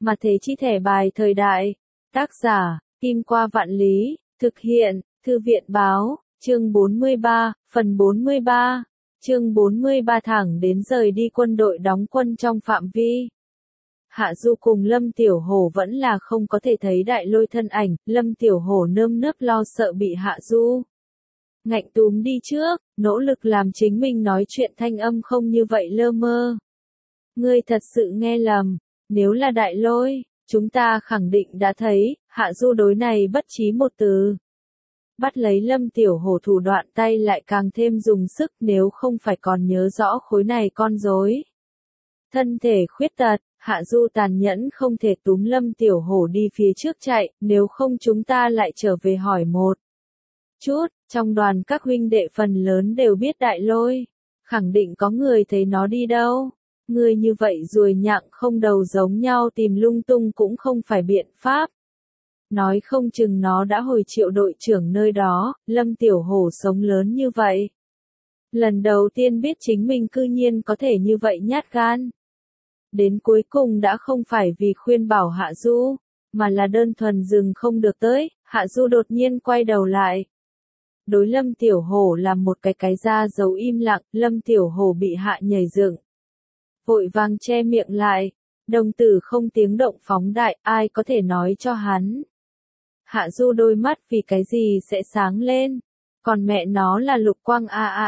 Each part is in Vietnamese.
Mà thế chi thẻ bài thời đại. Tác giả, Kim Qua Vạn Lý, thực hiện, Thư viện báo, chương 43, phần 43. Chương 43 thẳng đến rời đi quân đội đóng quân trong phạm vi. Hạ Du cùng Lâm Tiểu Hổ vẫn là không có thể thấy Đại Lôi thân ảnh, Lâm Tiểu Hổ nơm nớp lo sợ bị Hạ Du ngạnh túm đi trước, nỗ lực làm chính mình nói chuyện thanh âm không như vậy lơ mơ. Ngươi thật sự nghe lầm, nếu là Đại Lôi, chúng ta khẳng định đã thấy, Hạ Du đối này bất trí một từ. Bắt lấy Lâm Tiểu Hổ thủ đoạn tay lại càng thêm dùng sức, nếu không phải còn nhớ rõ khối này con rối. Thân thể khuyết tật, Hạ Du tàn nhẫn không thể túm Lâm Tiểu Hổ đi phía trước chạy, nếu không chúng ta lại trở về hỏi một chút. Trong đoàn các huynh đệ phần lớn đều biết Đại Lôi, khẳng định có người thấy nó đi đâu. Người như vậy ruồi nhặng không đầu giống nhau tìm lung tung cũng không phải biện pháp. Nói không chừng nó đã hồi Triệu đội trưởng nơi đó, Lâm Tiểu Hổ sống lớn như vậy. Lần đầu tiên biết chính mình cư nhiên có thể như vậy nhát gan. Đến cuối cùng đã không phải vì khuyên bảo Hạ Du, mà là đơn thuần dừng không được tới, Hạ Du đột nhiên quay đầu lại. Đối Lâm Tiểu Hổ làm một cái ra dấu im lặng, Lâm Tiểu Hổ bị hạ nhảy dựng. Vội vàng che miệng lại, đồng tử không tiếng động phóng đại, ai có thể nói cho hắn. Hạ Du đôi mắt vì cái gì sẽ sáng lên, còn mẹ nó là lục quang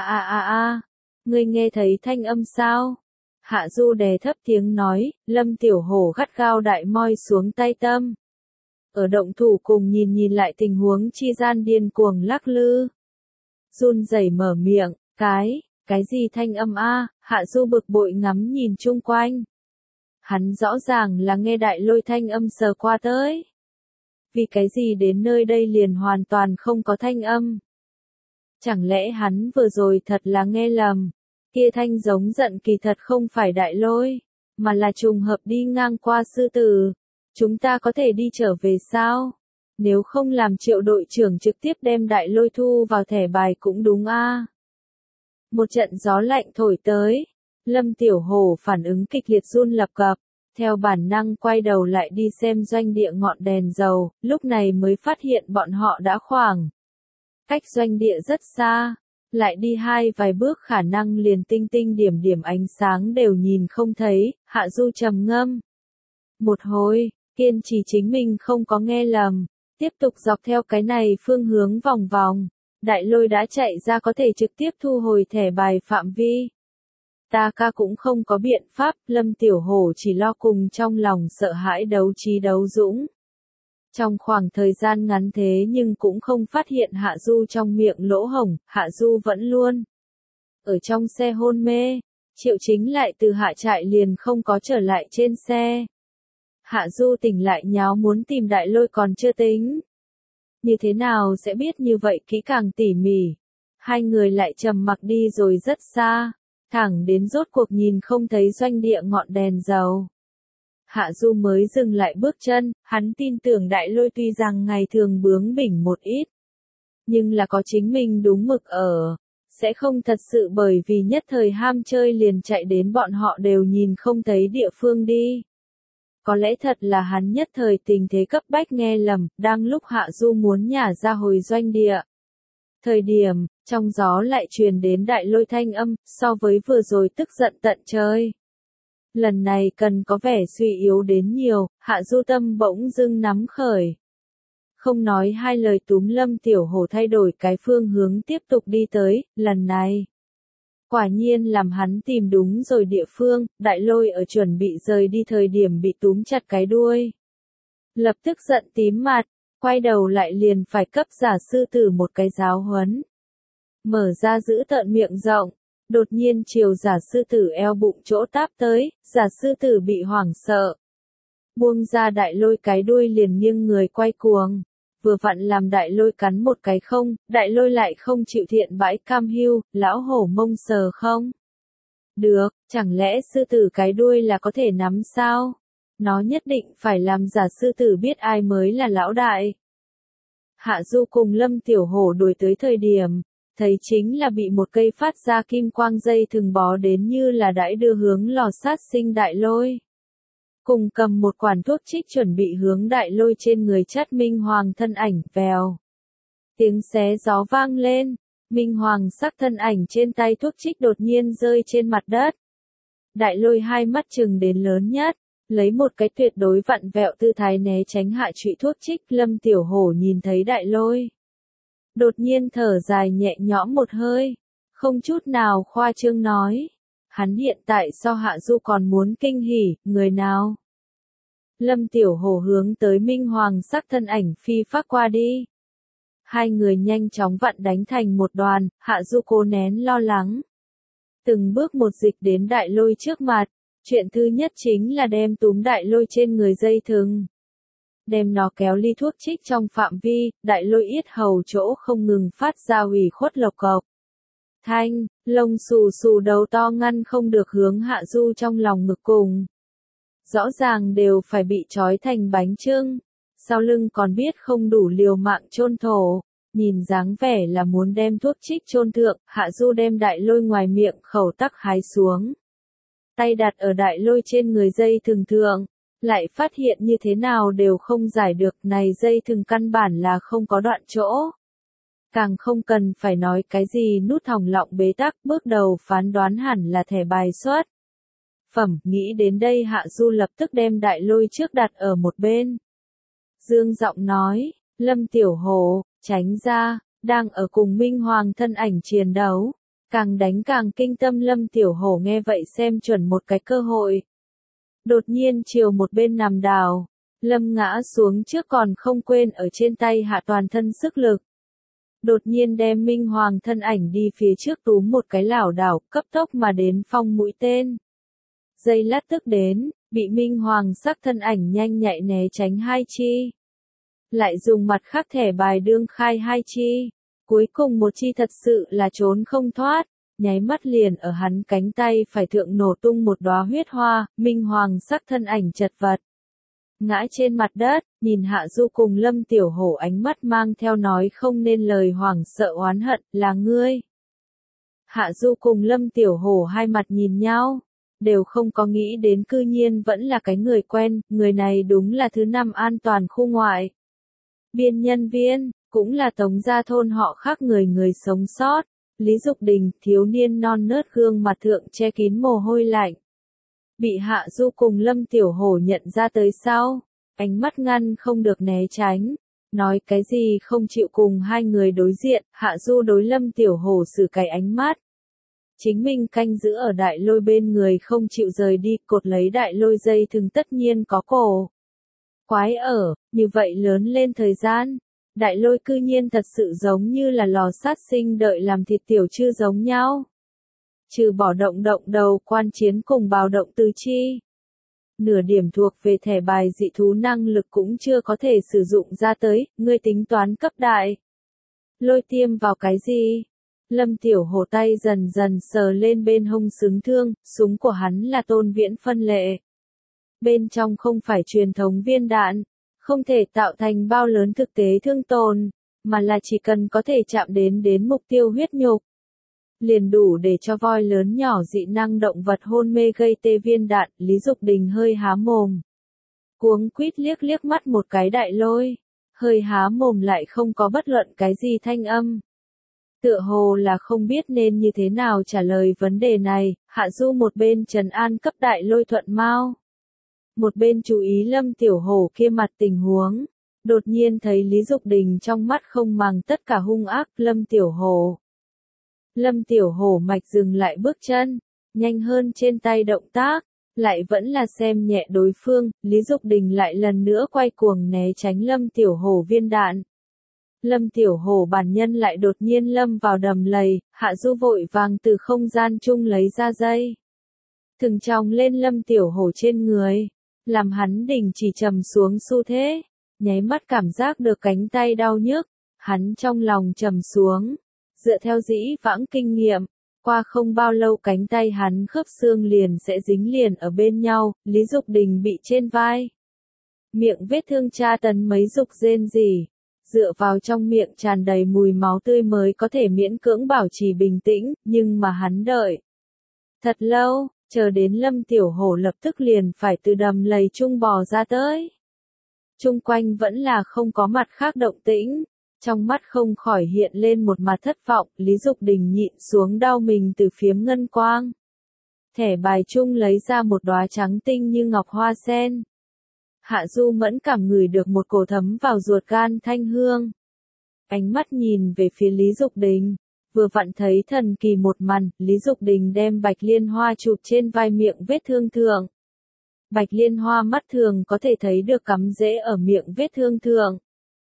a. Ngươi nghe thấy thanh âm sao? Hạ Du đè thấp tiếng nói, Lâm Tiểu Hổ gắt gao đại moi xuống tay tâm. Ở động thủ cùng nhìn lại tình huống chi gian điên cuồng lắc lư. Run rẩy mở miệng, cái gì thanh âm a? Hạ Du bực bội ngắm nhìn chung quanh. Hắn rõ ràng là nghe Đại Lôi thanh âm sờ qua tới. Vì cái gì đến nơi đây liền hoàn toàn không có thanh âm? Chẳng lẽ hắn vừa rồi thật là nghe lầm? Kia thanh giống giận kỳ thật không phải Đại Lôi, mà là trùng hợp đi ngang qua sư tử. Chúng ta có thể đi trở về sao? Nếu không làm Triệu đội trưởng trực tiếp đem Đại Lôi thu vào thẻ bài cũng đúng a. Một trận gió lạnh thổi tới, Lâm Tiểu Hổ phản ứng kịch liệt run lập cập, theo bản năng quay đầu lại đi xem doanh địa ngọn đèn dầu, lúc này mới phát hiện bọn họ đã khoảng cách doanh địa rất xa, lại đi vài bước khả năng liền tinh tinh điểm ánh sáng đều nhìn không thấy. Hạ Du trầm ngâm một hồi, kiên trì chính mình không có nghe lầm, tiếp tục dọc theo cái này phương hướng vòng vòng. Đại Lôi đã chạy ra có thể trực tiếp thu hồi thẻ bài phạm vi. Ta ca cũng không có biện pháp, Lâm Tiểu Hổ chỉ lo cùng trong lòng sợ hãi đấu trí đấu dũng. Trong khoảng thời gian ngắn thế nhưng cũng không phát hiện Hạ Du trong miệng lỗ hổng, Hạ Du vẫn luôn ở trong xe hôn mê. Triệu Chính lại từ hạ trại liền không có trở lại trên xe. Hạ Du tỉnh lại nháo muốn tìm Đại Lôi còn chưa tính. Như thế nào sẽ biết như vậy kỹ càng tỉ mỉ. Hai người lại trầm mặc đi rồi rất xa, thẳng đến rốt cuộc nhìn không thấy doanh địa ngọn đèn dầu. Hạ Du mới dừng lại bước chân, hắn tin tưởng Đại Lôi tuy rằng ngày thường bướng bỉnh một ít, nhưng là có chính mình đúng mực ở, sẽ không thật sự bởi vì nhất thời ham chơi liền chạy đến bọn họ đều nhìn không thấy địa phương đi. Có lẽ thật là hắn nhất thời tình thế cấp bách nghe lầm, đang lúc Hạ Du muốn nhả ra hồi doanh địa. Thời điểm, trong gió lại truyền đến Đại Lôi thanh âm, so với vừa rồi tức giận tận trời. Lần này cần có vẻ suy yếu đến nhiều, Hạ Du tâm bỗng dưng nắm khởi. Không nói hai lời túm Lâm Tiểu Hổ thay đổi cái phương hướng tiếp tục đi tới, lần này. Quả nhiên làm hắn tìm đúng rồi địa phương, Đại Lôi ở chuẩn bị rời đi thời điểm bị túm chặt cái đuôi. Lập tức giận tím mặt, quay đầu lại liền phải cấp giả sư tử một cái giáo huấn. Mở ra giữ tợn miệng rộng, đột nhiên chiều giả sư tử eo bụng chỗ táp tới, giả sư tử bị hoảng sợ. Buông ra Đại Lôi cái đuôi liền nghiêng người quay cuồng. Vừa vặn làm Đại Lôi cắn một cái không, Đại Lôi lại không chịu thiện bãi cam hiu, lão hổ mông sờ không? Được, chẳng lẽ sư tử cái đuôi là có thể nắm sao? Nó nhất định phải làm giả sư tử biết ai mới là lão đại. Hạ Du cùng Lâm Tiểu Hổ đuổi tới thời điểm, thấy chính là bị một cây phát ra kim quang dây thừng bó đến như là đãi đưa hướng lò sát sinh Đại Lôi. cùng cầm một quản thuốc trích chuẩn bị hướng Đại Lôi trên người chắt Minh Hoàng thân ảnh, vèo. Tiếng xé gió vang lên, Minh Hoàng sắc thân ảnh trên tay thuốc trích đột nhiên rơi trên mặt đất. Đại Lôi hai mắt trừng đến lớn nhất, lấy một cái tuyệt đối vặn vẹo tư thái né tránh hạ trụy thuốc trích. Lâm Tiểu Hổ nhìn thấy Đại Lôi, đột nhiên thở dài nhẹ nhõm một hơi, không chút nào khoa trương nói. Hắn hiện tại so Hạ Du còn muốn kinh hỉ, người nào? Lâm Tiểu Hổ hướng tới Minh Hoàng sắc thân ảnh phi phác qua đi. Hai người nhanh chóng vặn đánh thành một đoàn, Hạ Du cố nén lo lắng. Từng bước một dịch đến Đại Lôi trước mặt, chuyện thứ nhất chính là đem túm Đại Lôi trên người dây thừng. Đem nó kéo ly thuốc trích trong phạm vi, Đại Lôi yết hầu chỗ không ngừng phát ra ủy khuất lộc cộc. Thanh, lông xù xù đầu to ngăn không được hướng Hạ Du trong lòng ngực cùng. Rõ ràng đều phải bị trói thành bánh chưng, sau lưng còn biết không đủ liều mạng chôn thổ, nhìn dáng vẻ là muốn đem thuốc trích chôn thượng. Hạ Du đem Đại Lôi ngoài miệng khẩu tắc hái xuống. Tay đặt ở Đại Lôi trên người dây thừng thượng, lại phát hiện như thế nào đều không giải được, này dây thừng căn bản là không có đoạn chỗ. Càng không cần phải nói cái gì nút thòng lọng bế tắc, bước đầu phán đoán hẳn là thẻ bài xuất phẩm. Nghĩ đến đây Hạ Du lập tức đem Đại Lôi trước đặt ở một bên. Dương giọng nói, Lâm Tiểu Hổ, tránh ra, đang ở cùng Minh Hoàng thân ảnh chiến đấu. Càng đánh càng kinh tâm. Lâm Tiểu Hổ nghe vậy xem chuẩn một cái cơ hội. Đột nhiên chiều một bên nằm đảo, Lâm ngã xuống trước còn không quên ở trên tay hạ toàn thân sức lực. Đột nhiên đem Minh Hoàng thân ảnh đi phía trước túm một cái lảo đảo, cấp tốc mà đến phong mũi tên. Giây lát tức đến, bị Minh Hoàng sắc thân ảnh nhanh nhạy né tránh hai chi. Lại dùng mặt khác thẻ bài đương khai hai chi. Cuối cùng một chi thật sự là trốn không thoát, nháy mắt liền ở hắn cánh tay phải thượng nổ tung một đóa huyết hoa. Minh Hoàng sắc thân ảnh chật vật ngã trên mặt đất, nhìn Hạ Du cùng Lâm Tiểu Hổ ánh mắt mang theo nói không nên lời hoảng sợ oán hận, là ngươi. Hạ Du cùng Lâm Tiểu Hổ hai mặt nhìn nhau, đều không có nghĩ đến cư nhiên vẫn là cái người quen. Người này đúng là thứ 5 an toàn khu ngoại biên nhân viên, cũng là Tống gia thôn họ khác người sống sót. Lý Dục Đình, thiếu niên non nớt gương mặt thượng che kín mồ hôi lạnh. Bị Hạ Du cùng Lâm Tiểu Hổ nhận ra tới sau, ánh mắt ngăn không được né tránh, nói cái gì không chịu cùng hai người đối diện. Hạ Du đối Lâm Tiểu Hổ xử cái ánh mắt. Chính mình canh giữ ở Đại Lôi bên người không chịu rời đi, cột lấy Đại Lôi dây thừng tất nhiên có cổ. Quái ở, như vậy lớn lên thời gian, Đại Lôi cư nhiên thật sự giống như là lò sát sinh đợi làm thịt tiểu chư giống nhau. Trừ bỏ động đầu quan chiến cùng bào động tứ chi. Nửa điểm thuộc về thẻ bài dị thú năng lực cũng chưa có thể sử dụng ra tới, ngươi tính toán cấp đại. Lôi tiêm vào cái gì? Lâm Tiểu Hổ tay dần dần sờ lên bên hông xứng thương, súng của hắn là Tôn Viễn phân lệ. Bên trong không phải truyền thống viên đạn, không thể tạo thành bao lớn thực tế thương tổn, mà là chỉ cần có thể chạm đến mục tiêu huyết nhục. Liền đủ để cho voi lớn nhỏ dị năng động vật hôn mê gây tê. Viên đạn. Lý Dục Đình hơi há mồm, cuống quýt liếc mắt một cái Đại Lôi, hơi há mồm lại không có bất luận cái gì thanh âm. Tựa hồ là không biết nên như thế nào trả lời vấn đề này. Hạ Du một bên trấn an cấp Đại Lôi thuận mau, một bên chú ý Lâm Tiểu Hổ kia mặt tình huống. Đột nhiên thấy Lý Dục Đình trong mắt không màng tất cả hung ác. Lâm Tiểu Hổ mạch dừng lại bước chân, nhanh hơn trên tay động tác, lại vẫn là xem nhẹ đối phương. Lý Dục Đình lại lần nữa quay cuồng né tránh Lâm Tiểu Hổ viên đạn. Lâm Tiểu Hổ bản nhân lại đột nhiên lâm vào đầm lầy. Hạ Du vội vàng từ không gian chung lấy ra dây thừng chòng lên Lâm Tiểu Hổ trên người, làm hắn đình chỉ trầm xuống xu thế. Nháy mắt cảm giác được cánh tay đau nhức, hắn trong lòng trầm xuống. Dựa theo dĩ vãng kinh nghiệm, qua không bao lâu cánh tay hắn khớp xương liền sẽ dính liền ở bên nhau. Lý Dục Đình bị trên vai, miệng vết thương tra tấn mấy dục rên rỉ, dựa vào trong miệng tràn đầy mùi máu tươi mới có thể miễn cưỡng bảo trì bình tĩnh, nhưng mà hắn đợi thật lâu, chờ đến Lâm Tiểu Hổ lập tức liền phải từ đầm lầy chung bò ra tới. Chung quanh vẫn là không có mặt khác động tĩnh, trong mắt không khỏi hiện lên một mặt thất vọng, Lý Dục Đình nhịn xuống đau mình từ phiếm ngân quang. Thẻ bài chung lấy ra một đóa trắng tinh như ngọc hoa sen. Hạ Du mẫn cảm ngửi được một cổ thấm vào ruột gan thanh hương. Ánh mắt nhìn về phía Lý Dục Đình, vừa vặn thấy thần kỳ một màn, Lý Dục Đình đem bạch liên hoa chụp trên vai miệng vết thương thượng. Bạch liên hoa mắt thường có thể thấy được cắm rễ ở miệng vết thương thượng.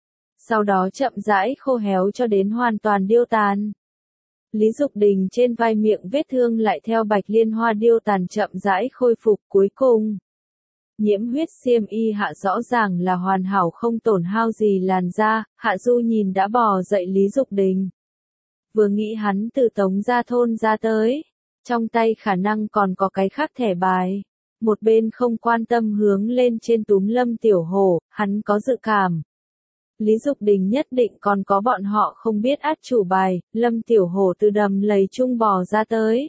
Sau đó chậm rãi khô héo cho đến hoàn toàn điêu tàn. Lý Dục Đình trên vai miệng vết thương lại theo bạch liên hoa điêu tàn chậm rãi khôi phục cuối cùng. Nhiễm huyết xiêm y hạ rõ ràng là hoàn hảo không tổn hao gì làn da, Hạ Du nhìn đã bò dậy Lý Dục Đình. Vừa nghĩ hắn từ Tống Gia thôn ra tới, trong tay khả năng còn có cái khác thẻ bài. Một bên không quan tâm hướng lên trên túm Lâm Tiểu Hổ, hắn có dự cảm. Lý Dục Đình nhất định còn có bọn họ không biết át chủ bài, Lâm Tiểu Hổ từ đầm lầy chung bò ra tới.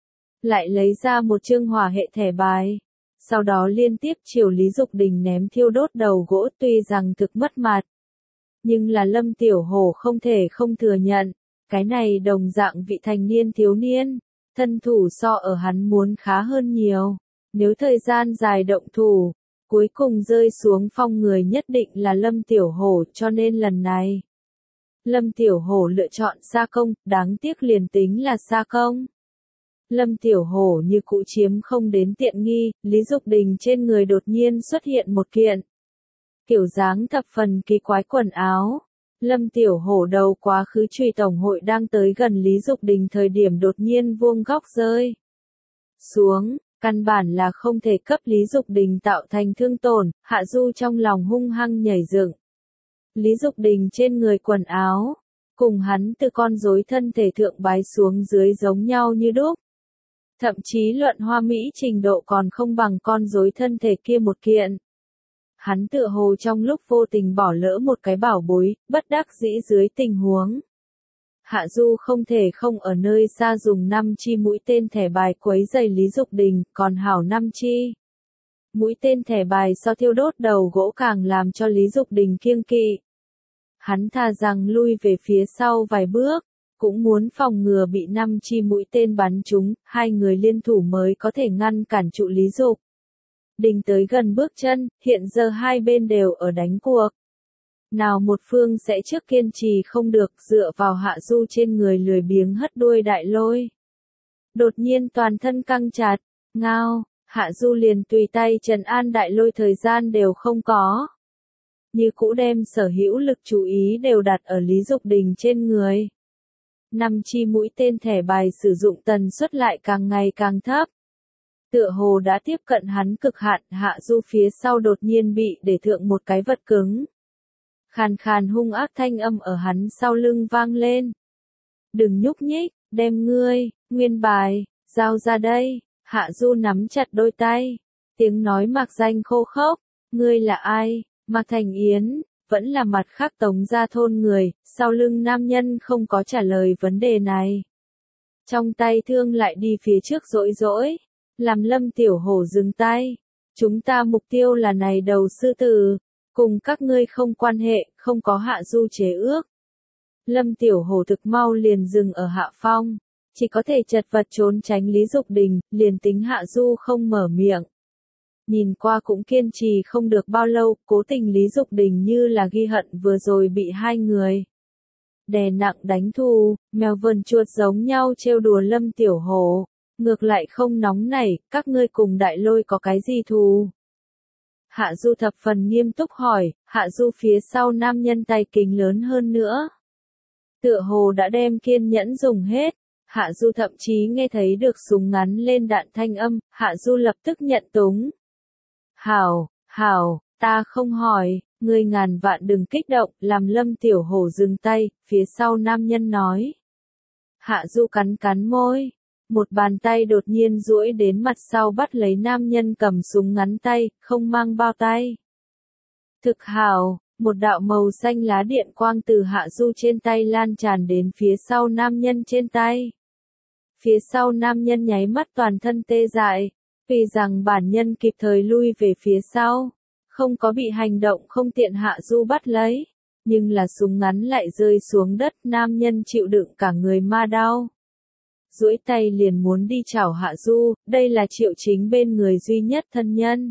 Lại lấy ra một chương hỏa hệ thẻ bài. Sau đó liên tiếp chiều Lý Dục Đình ném thiêu đốt đầu gỗ tuy rằng thực mất mặt. Nhưng là Lâm Tiểu Hổ không thể không thừa nhận, cái này đồng dạng vị thành niên thiếu niên, thân thủ so ở hắn muốn khá hơn nhiều. Nếu thời gian dài động thủ, cuối cùng rơi xuống phong người nhất định là Lâm Tiểu Hổ cho nên lần này. Lâm Tiểu Hổ lựa chọn xa công, đáng tiếc liền tính là xa công. Lâm Tiểu Hổ như cũ chiếm không đến tiện nghi, Lý Dục Đình trên người đột nhiên xuất hiện một kiện. Kiểu dáng thập phần kỳ quái quần áo. Lâm Tiểu Hổ đầu quá khứ truy tổng hội đang tới gần Lý Dục Đình thời điểm đột nhiên vuông góc rơi xuống, căn bản là không thể cấp Lý Dục Đình tạo thành thương tổn, Hạ Du trong lòng hung hăng nhảy dựng. Lý Dục Đình trên người quần áo, cùng hắn từ con rối thân thể thượng bái xuống dưới giống nhau như đúc. Thậm chí luận hoa mỹ trình độ còn không bằng con rối thân thể kia một kiện. Hắn tựa hồ trong lúc vô tình bỏ lỡ một cái bảo bối, bất đắc dĩ dưới tình huống. Hạ Du không thể không ở nơi xa dùng 5 chi mũi tên thẻ bài quấy giày Lý Dục Đình, còn hảo 5 chi. Mũi tên thẻ bài so thiêu đốt đầu gỗ càng làm cho Lý Dục Đình kiêng kỵ. Hắn thà rằng lui về phía sau vài bước, cũng muốn phòng ngừa bị 5 chi mũi tên bắn trúng, hai người liên thủ mới có thể ngăn cản trụ Lý Dục Đình tới gần bước chân, hiện giờ hai bên đều ở đánh cuộc. Nào một phương sẽ trước kiên trì không được dựa vào Hạ Du trên người lười biếng hất đuôi đại lôi. Đột nhiên toàn thân căng chặt, ngao, Hạ Du liền tùy tay trấn an đại lôi thời gian đều không có. Như cũ đem sở hữu lực chú ý đều đặt ở Lý Dục Đình trên người. 5 chi mũi tên thẻ bài sử dụng tần suất lại càng ngày càng thấp. Tựa hồ đã tiếp cận hắn cực hạn, Hạ Du phía sau đột nhiên bị để thượng một cái vật cứng. Khàn khàn hung ác thanh âm ở hắn sau lưng vang lên. Đừng nhúc nhích, đem ngươi, nguyên bài, giao ra đây. Hạ Du nắm chặt đôi tay. Tiếng nói mạc danh khô khốc. Ngươi là ai? Mạc Thành Yến, vẫn là mặt khác Tống Gia thôn người, sau lưng nam nhân không có trả lời vấn đề này. Trong tay thương lại đi phía trước rỗi rỗi. Làm Lâm Tiểu Hổ dừng tay. Chúng ta mục tiêu là này đầu sư tử. Cùng các ngươi không quan hệ, không có Hạ Du chế ước. Lâm Tiểu Hổ thực mau liền dừng ở hạ phong. Chỉ có thể chật vật trốn tránh Lý Dục Đình, liền tính Hạ Du không mở miệng. Nhìn qua cũng kiên trì không được bao lâu, cố tình Lý Dục Đình như là ghi hận vừa rồi bị hai người đè nặng đánh thù, mèo vờn chuột giống nhau trêu đùa Lâm Tiểu Hổ. Ngược lại không nóng nảy, các ngươi cùng đại lôi có cái gì thù? Hạ Du thập phần nghiêm túc hỏi, Hạ Du phía sau nam nhân tay kính lớn hơn nữa. Tựa hồ đã đem kiên nhẫn dùng hết, Hạ Du thậm chí nghe thấy được súng ngắn lên đạn thanh âm, Hạ Du lập tức nhận túng. Hảo, ta không hỏi, ngươi ngàn vạn đừng kích động, làm Lâm Tiểu Hổ dừng tay, phía sau nam nhân nói. Hạ Du cắn cắn môi. Một bàn tay đột nhiên duỗi đến mặt sau bắt lấy nam nhân cầm súng ngắn tay, không mang bao tay. Thực hảo, một đạo màu xanh lá điện quang từ Hạ Du trên tay lan tràn đến phía sau nam nhân trên tay. Phía sau nam nhân nháy mắt toàn thân tê dại, vì rằng bản nhân kịp thời lui về phía sau, không có bị hành động không tiện Hạ Du bắt lấy, nhưng là súng ngắn lại rơi xuống đất, nam nhân chịu đựng cả người ma đau. Duỗi tay liền muốn đi chảo Hạ Du, đây là Triệu Chính bên người duy nhất thân nhân.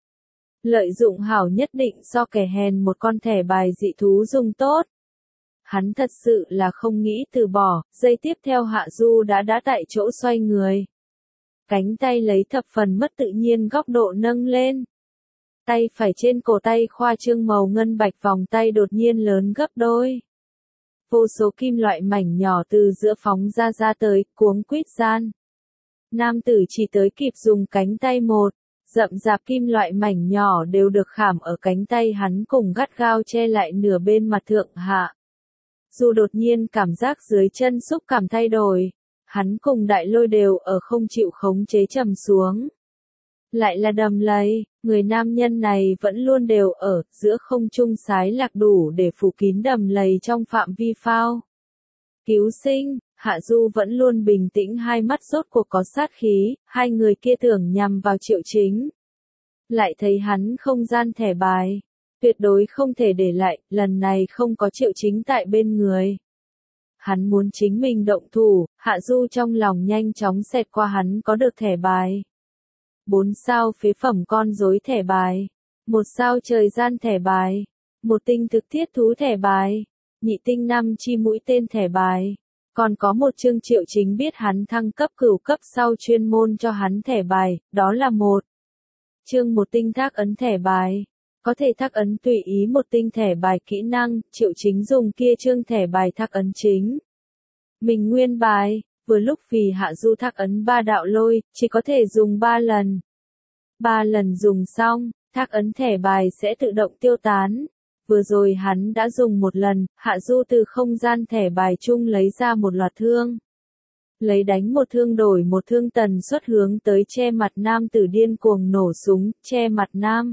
Lợi dụng hảo nhất định so kẻ hèn một con thẻ bài dị thú dùng tốt. Hắn thật sự là không nghĩ từ bỏ, giây tiếp theo Hạ Du đã tại chỗ xoay người. Cánh tay lấy thập phần mất tự nhiên góc độ nâng lên. Tay phải trên cổ tay khoa trương màu ngân bạch vòng tay đột nhiên lớn gấp đôi. Vô số kim loại mảnh nhỏ từ giữa phóng ra tới, cuống quýt gian. Nam tử chỉ tới kịp dùng cánh tay một, rậm rạp kim loại mảnh nhỏ đều được khảm ở cánh tay hắn cùng gắt gao che lại nửa bên mặt thượng hạ. Dù đột nhiên cảm giác dưới chân xúc cảm thay đổi, hắn cùng đại lôi đều ở không chịu khống chế trầm xuống. Lại là đầm lầy, người nam nhân này vẫn luôn đều ở giữa không trung sái lạc đủ để phủ kín đầm lầy trong phạm vi phao. Cứu sinh, Hạ Du vẫn luôn bình tĩnh, hai mắt rốt cuộc có sát khí, hai người kia tưởng nhằm vào Triệu Chính. Lại thấy hắn không gian thẻ bài, tuyệt đối không thể để lại, lần này không có Triệu Chính tại bên người. Hắn muốn chính mình động thủ, Hạ Du trong lòng nhanh chóng xẹt qua hắn có được thẻ bài. 4 sao phế phẩm con rối thẻ bài, 1 sao trời gian thẻ bài, 1 tinh thực thiết thú thẻ bài, nhị tinh 5 chi mũi tên thẻ bài, còn có một chương Triệu Chính biết hắn thăng cấp cửu cấp sau chuyên môn cho hắn thẻ bài, đó là 1 chương 1 tinh thác ấn thẻ bài, có thể thác ấn tùy ý 1 tinh thẻ bài kỹ năng, Triệu Chính dùng kia chương thẻ bài thác ấn chính. Mình nguyên bài. Vừa lúc vì Hạ Du thác ấn 3 đạo lôi, chỉ có thể dùng 3 lần. 3 lần dùng xong, thác ấn thẻ bài sẽ tự động tiêu tán. Vừa rồi hắn đã dùng 1 lần, Hạ Du từ không gian thẻ bài chung lấy ra một loạt thương. Lấy đánh một thương đổi một thương, tần suất hướng tới che mặt nam tử điên cuồng nổ súng, che mặt nam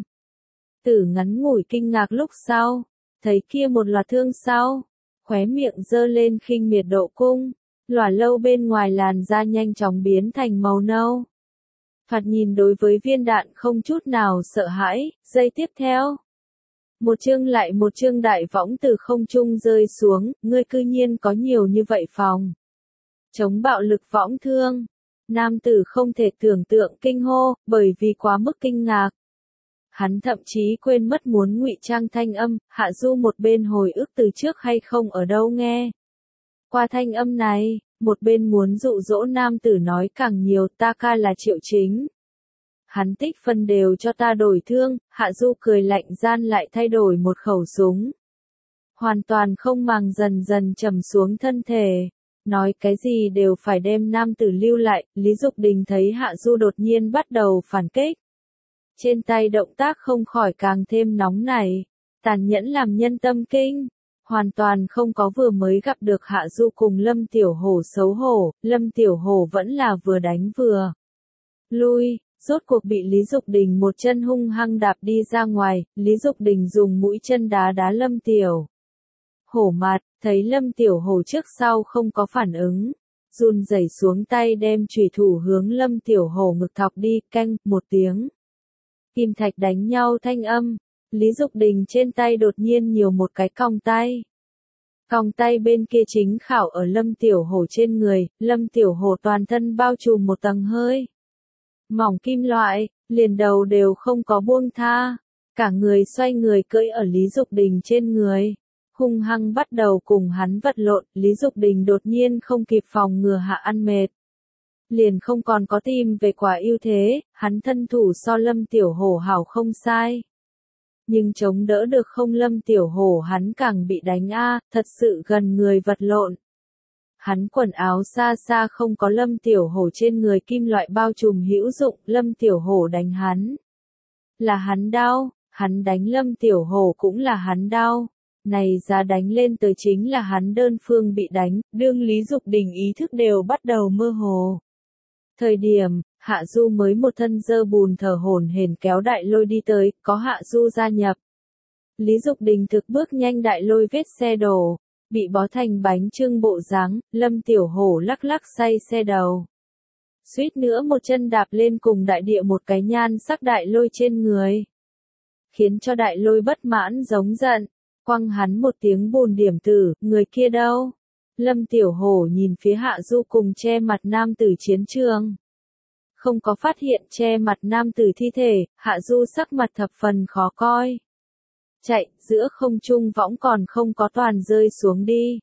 tử ngắn ngủi kinh ngạc lúc sau, thấy kia một loạt thương sau, khóe miệng giơ lên khinh miệt độ cung. Lỏa lâu bên ngoài làn da nhanh chóng biến thành màu nâu. Thoạt nhìn đối với viên đạn không chút nào sợ hãi, giây tiếp theo. Một chương lại một chương đại võng từ không trung rơi xuống, ngươi cư nhiên có nhiều như vậy phòng. Chống bạo lực võng thương. Nam tử không thể tưởng tượng kinh hô, bởi vì quá mức kinh ngạc. Hắn thậm chí quên mất muốn ngụy trang thanh âm, Hạ Du một bên hồi ức từ trước hay không ở đâu nghe. Qua thanh âm này, một bên muốn dụ dỗ nam tử nói càng nhiều, ta ca là Triệu Chính. Hắn tích phân đều cho ta đổi thương, Hạ Du cười lạnh gian lại thay đổi một khẩu súng. Hoàn toàn không màng dần dần trầm xuống thân thể. Nói cái gì đều phải đem nam tử lưu lại, Lý Dục Đình thấy Hạ Du đột nhiên bắt đầu phản kích. Trên tay động tác không khỏi càng thêm nóng nảy, tàn nhẫn làm nhân tâm kinh. Hoàn toàn không có vừa mới gặp được Hạ Du cùng Lâm Tiểu Hổ xấu hổ, Lâm Tiểu Hổ vẫn là vừa đánh vừa lui, rốt cuộc bị Lý Dục Đình một chân hung hăng đạp đi ra ngoài, Lý Dục Đình dùng mũi chân đá đá Lâm Tiểu Hổ mặt, thấy Lâm Tiểu Hổ trước sau không có phản ứng, run rẩy xuống tay đem chùy thủ hướng Lâm Tiểu Hổ ngực thọc đi, canh, một tiếng. Kim thạch đánh nhau thanh âm. Lý Dục Đình trên tay đột nhiên nhiều một cái còng tay. Còng tay bên kia chính khảo ở Lâm Tiểu Hổ trên người, Lâm Tiểu Hổ toàn thân bao trùm một tầng hơi mỏng kim loại, liền đầu đều không có buông tha. Cả người xoay người cưỡi ở Lý Dục Đình trên người. Hung hăng bắt đầu cùng hắn vật lộn, Lý Dục Đình đột nhiên không kịp phòng ngừa hạ ăn mệt. Liền không còn có tìm về quả ưu thế, hắn thân thủ so Lâm Tiểu Hổ hảo không sai. Nhưng chống đỡ được không Lâm Tiểu Hổ hắn càng bị đánh thật sự gần người vật lộn. Hắn quần áo xa xa không có Lâm Tiểu Hổ trên người kim loại bao trùm hữu dụng, Lâm Tiểu Hổ đánh hắn. Là hắn đau, hắn đánh Lâm Tiểu Hổ cũng là hắn đau. Này ra đánh lên tới chính là hắn đơn phương bị đánh, đương Lý Dục Đình ý thức đều bắt đầu mơ hồ. Thời điểm, Hạ Du mới một thân dơ bùn thở hổn hển kéo đại lôi đi tới, có Hạ Du gia nhập. Lý Dục Đình thực bước nhanh đại lôi vết xe đổ, bị bó thành bánh chưng bộ dáng, Lâm Tiểu Hổ lắc lắc say xe đầu. Suýt nữa một chân đạp lên cùng đại địa một cái nhan sắc đại lôi trên người. Khiến cho đại lôi bất mãn giống giận, quăng hắn một tiếng bùn điểm tử, người kia đâu? Lâm Tiểu Hổ nhìn phía Hạ Du cùng che mặt nam tử chiến trường. Không có phát hiện che mặt nam tử thi thể, Hạ Du sắc mặt thập phần khó coi. Chạy, giữa không trung võng còn không có toàn rơi xuống đi.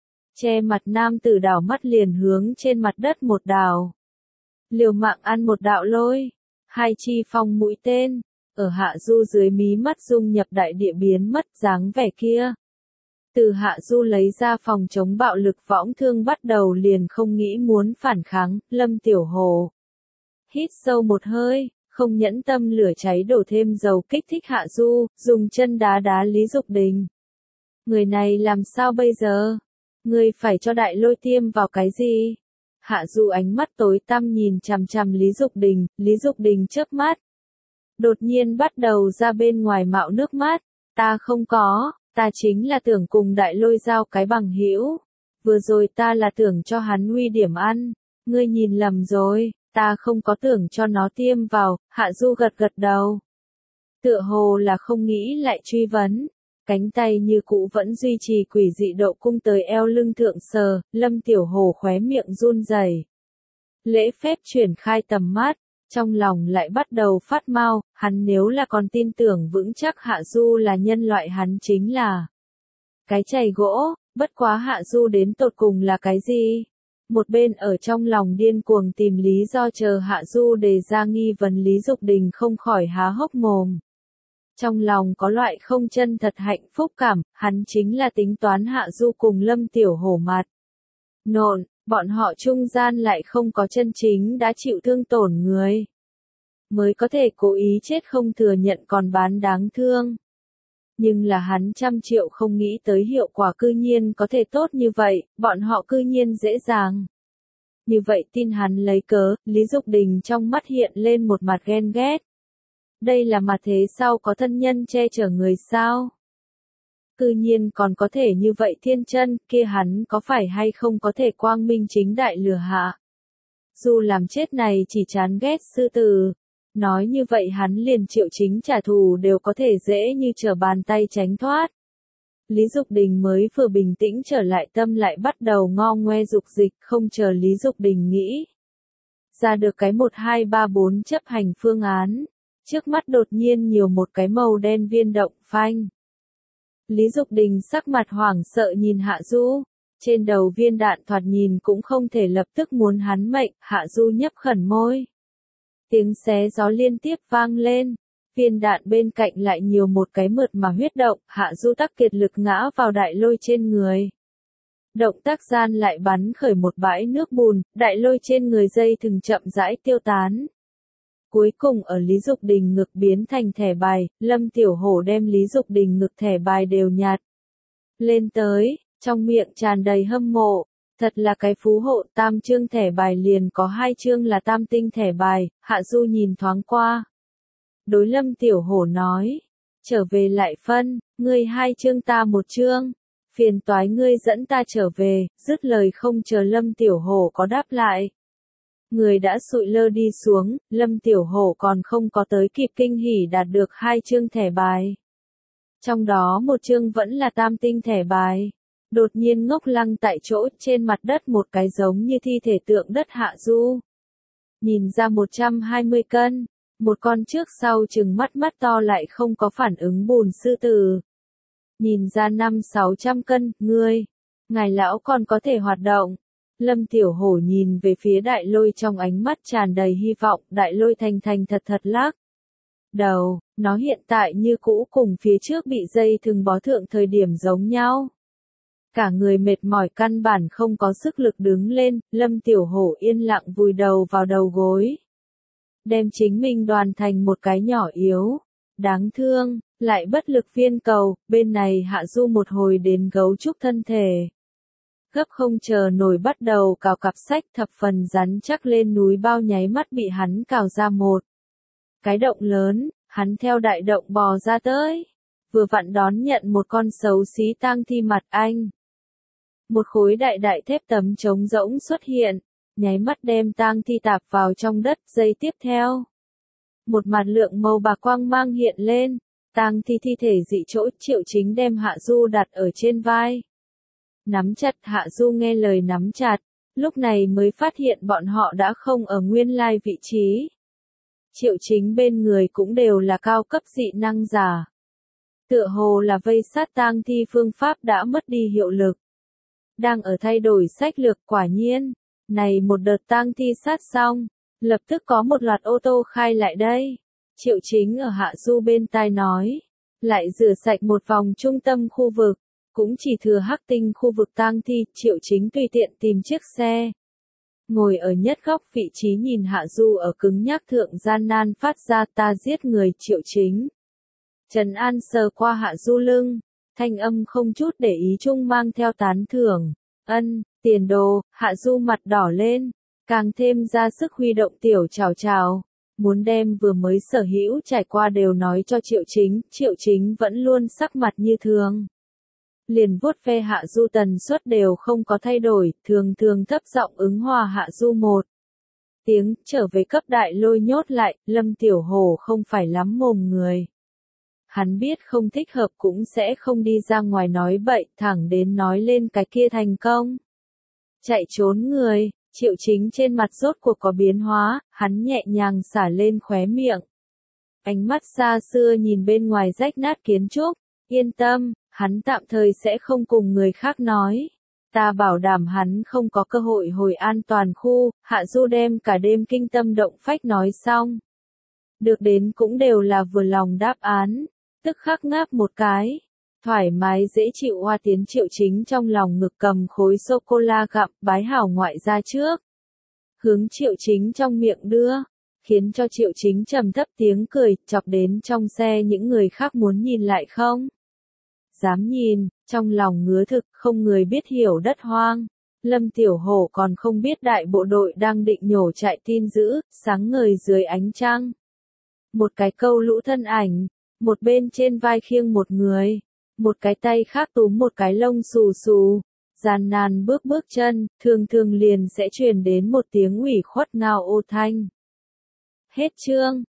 Che mặt nam tử đảo mắt liền hướng trên mặt đất một đảo. Liều mạng ăn một đạo lôi. Hai chi phong mũi tên. Ở Hạ Du dưới mí mắt dung nhập đại địa biến mất dáng vẻ kia. Từ Hạ Du lấy ra phòng chống bạo lực võng thương bắt đầu liền không nghĩ muốn phản kháng, Lâm Tiểu Hổ. Hít sâu một hơi, không nhẫn tâm lửa cháy đổ thêm dầu kích thích Hạ Du, dùng chân đá đá Lý Dục Đình. Người này làm sao bây giờ? Người phải cho đại lôi tiêm vào cái gì? Hạ Du ánh mắt tối tăm nhìn chằm chằm Lý Dục Đình chớp mắt. Đột nhiên bắt đầu ra bên ngoài mạo nước mắt, ta không có, ta chính là tưởng cùng đại lôi giao cái bằng hữu. Vừa rồi ta là tưởng cho hắn nguy điểm ăn, ngươi nhìn lầm rồi, ta không có tưởng cho nó tiêm vào, Hạ Du gật gật đầu. Tựa hồ là không nghĩ lại truy vấn, cánh tay như cũ vẫn duy trì quỷ dị độ cung tới eo lưng thượng sờ, Lâm Tiểu Hổ khóe miệng run rẩy. Lễ phép chuyển khai tầm mắt. Trong lòng lại bắt đầu phát mau, hắn nếu là còn tin tưởng vững chắc Hạ Du là nhân loại hắn chính là cái chày gỗ, bất quá Hạ Du đến tột cùng là cái gì? Một bên ở trong lòng điên cuồng tìm lý do chờ Hạ Du đề ra nghi vấn Lý Dục Đình không khỏi há hốc mồm. Trong lòng có loại không chân thật hạnh phúc cảm, hắn chính là tính toán Hạ Du cùng Lâm Tiểu Hổ mặt. Nộn. Bọn họ trung gian lại không có chân chính đã chịu thương tổn người. Mới có thể cố ý chết không thừa nhận còn bán đáng thương. Nhưng là hắn 100 triệu không nghĩ tới hiệu quả cư nhiên có thể tốt như vậy, bọn họ cư nhiên dễ dàng. Như vậy tin hắn lấy cớ, Lý Dục Đình trong mắt hiện lên một mặt ghen ghét. Đây là mặt thế sau có thân nhân che chở người sao? Cư nhiên còn có thể như vậy thiên chân, kia hắn có phải hay không có thể quang minh chính đại lừa hạ. Dù làm chết này chỉ chán ghét sư tử. Nói như vậy hắn liền triệu chính trả thù đều có thể dễ như trở bàn tay tránh thoát. Lý Dục Đình mới vừa bình tĩnh trở lại tâm lại bắt đầu ngo ngoe dục dịch không chờ Lý Dục Đình nghĩ. Ra được cái 1 2 3 4 chấp hành phương án. Trước mắt đột nhiên nhiều một cái màu đen viên động phanh. Lý Dục Đình sắc mặt hoảng sợ nhìn Hạ Du, trên đầu viên đạn thoạt nhìn cũng không thể lập tức muốn hắn mệnh, Hạ Du nhấp khẩn môi. Tiếng xé gió liên tiếp vang lên, viên đạn bên cạnh lại nhiều một cái mượt mà huyết động, Hạ Du tắc kiệt lực ngã vào đại lôi trên người. Động tác gian lại bắn khởi một bãi nước bùn, đại lôi trên người dây thừng chậm rãi tiêu tán. Cuối cùng ở Lý Dục Đình ngực biến thành thẻ bài, Lâm Tiểu Hổ đem Lý Dục Đình ngực thẻ bài đều nhặt lên tới, trong miệng tràn đầy hâm mộ, thật là cái phú hộ, 3 chương thẻ bài liền có 2 chương là tam tinh thẻ bài, Hạ Du nhìn thoáng qua. Đối Lâm Tiểu Hổ nói, trở về lại phân, ngươi 2 chương ta 1 chương, phiền toái ngươi dẫn ta trở về, dứt lời không chờ Lâm Tiểu Hổ có đáp lại. Người đã sụi lơ đi xuống, Lâm Tiểu Hổ còn không có tới kịp kinh hỉ đạt được 2 chương thẻ bài. Trong đó 1 chương vẫn là tam tinh thẻ bài. Đột nhiên ngốc lăng tại chỗ trên mặt đất một cái giống như thi thể tượng đất Hạ Du. Nhìn ra 120 cân, một con trước sau chừng mắt mắt to lại không có phản ứng bùn sư tử. Nhìn ra 5-600 cân, ngài lão còn có thể hoạt động. Lâm Tiểu Hổ nhìn về phía đại lôi trong ánh mắt tràn đầy hy vọng, đại lôi thành thật lắc đầu, nó hiện tại như cũ cùng phía trước bị dây thừng bó thượng thời điểm giống nhau. Cả người mệt mỏi căn bản không có sức lực đứng lên, Lâm Tiểu Hổ yên lặng vùi đầu vào đầu gối. Đem chính mình đoàn thành một cái nhỏ yếu, đáng thương, lại bất lực viên cầu, bên này Hạ Du một hồi đến gấu trúc thân thể. Gấp không chờ nổi bắt đầu cào cặp sách thập phần rắn chắc lên núi bao nháy mắt bị hắn cào ra một cái động lớn, hắn theo đại động bò ra tới, vừa vặn đón nhận một con xấu xí tang thi mặt anh. Một khối đại đại thép tấm trống rỗng xuất hiện, nháy mắt đem tang thi tạp vào trong đất. Giây tiếp theo, một mặt lượng màu bạc quang mang hiện lên, tang thi thi thể dị chỗ. Triệu Chính đem Hạ Du đặt ở trên vai, nắm chặt. Hạ Du nghe lời nắm chặt, lúc này mới phát hiện bọn họ đã không ở nguyên lai vị trí. Triệu Chính bên người cũng đều là cao cấp dị năng giả. Tựa hồ là vây sát tang thi phương pháp đã mất đi hiệu lực. Đang ở thay đổi sách lược. Quả nhiên, này một đợt tang thi sát xong, lập tức có một loạt ô tô khai lại đây. Triệu Chính ở Hạ Du bên tai nói, lại rửa sạch một vòng trung tâm khu vực, cũng chỉ thừa Hắc Tinh khu vực tang thi. Triệu Chính tùy tiện tìm chiếc xe, ngồi ở nhất góc vị trí nhìn Hạ Du ở cứng nhắc thượng gian nan phát ra ta giết người. Triệu Chính trấn an sờ qua Hạ Du lưng, thanh âm không chút để ý chung mang theo tán thưởng. Ân, tiền đồ. Hạ Du mặt đỏ lên, càng thêm ra sức huy động tiểu chảo chảo, muốn đem vừa mới sở hữu trải qua đều nói cho Triệu Chính. Triệu Chính vẫn luôn sắc mặt như thường, liền vuốt ve Hạ Du tần suất đều không có thay đổi, thường thường thấp giọng ứng hòa Hạ Du một tiếng. Trở về cấp đại lôi nhốt lại. Lâm Tiểu Hổ không phải lắm mồm người, hắn biết không thích hợp cũng sẽ không đi ra ngoài nói bậy, thẳng đến nói lên cái kia thành công chạy trốn người. Triệu Chính trên mặt rốt cuộc có biến hóa, hắn nhẹ nhàng xả lên khóe miệng, ánh mắt xa xưa nhìn bên ngoài rách nát kiến trúc. Yên tâm, hắn tạm thời sẽ không cùng người khác nói, ta bảo đảm hắn không có cơ hội hồi an toàn khu. Hạ Du đem cả đêm kinh tâm động phách nói xong, được đến cũng đều là vừa lòng đáp án, tức khắc ngáp một cái, thoải mái dễ chịu hoa tiến. Triệu Chính trong lòng ngực cầm khối sô-cô-la gặm, bái hảo ngoại ra trước, hướng Triệu Chính trong miệng đưa, khiến cho Triệu Chính trầm thấp tiếng cười, chọc đến trong xe những người khác muốn nhìn lại không dám nhìn, trong lòng ngứa thực. Không người biết hiểu đất hoang. Lâm Tiểu Hổ còn không biết đại bộ đội đang định nhổ chạy tin dữ. Sáng ngời dưới ánh trăng, một cái câu lũ thân ảnh, một bên trên vai khiêng một người, một cái tay khác túm một cái lông xù xù, gian nan bước bước chân, thường thường liền sẽ truyền đến một tiếng ủy khuất ngao ô thanh. Hết chương.